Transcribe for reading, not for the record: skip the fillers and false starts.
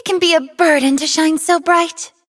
can be a burden to shine so bright.